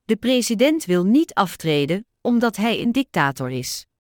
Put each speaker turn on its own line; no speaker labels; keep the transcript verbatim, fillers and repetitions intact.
De president wil niet aftreden, omdat hij een dictator is.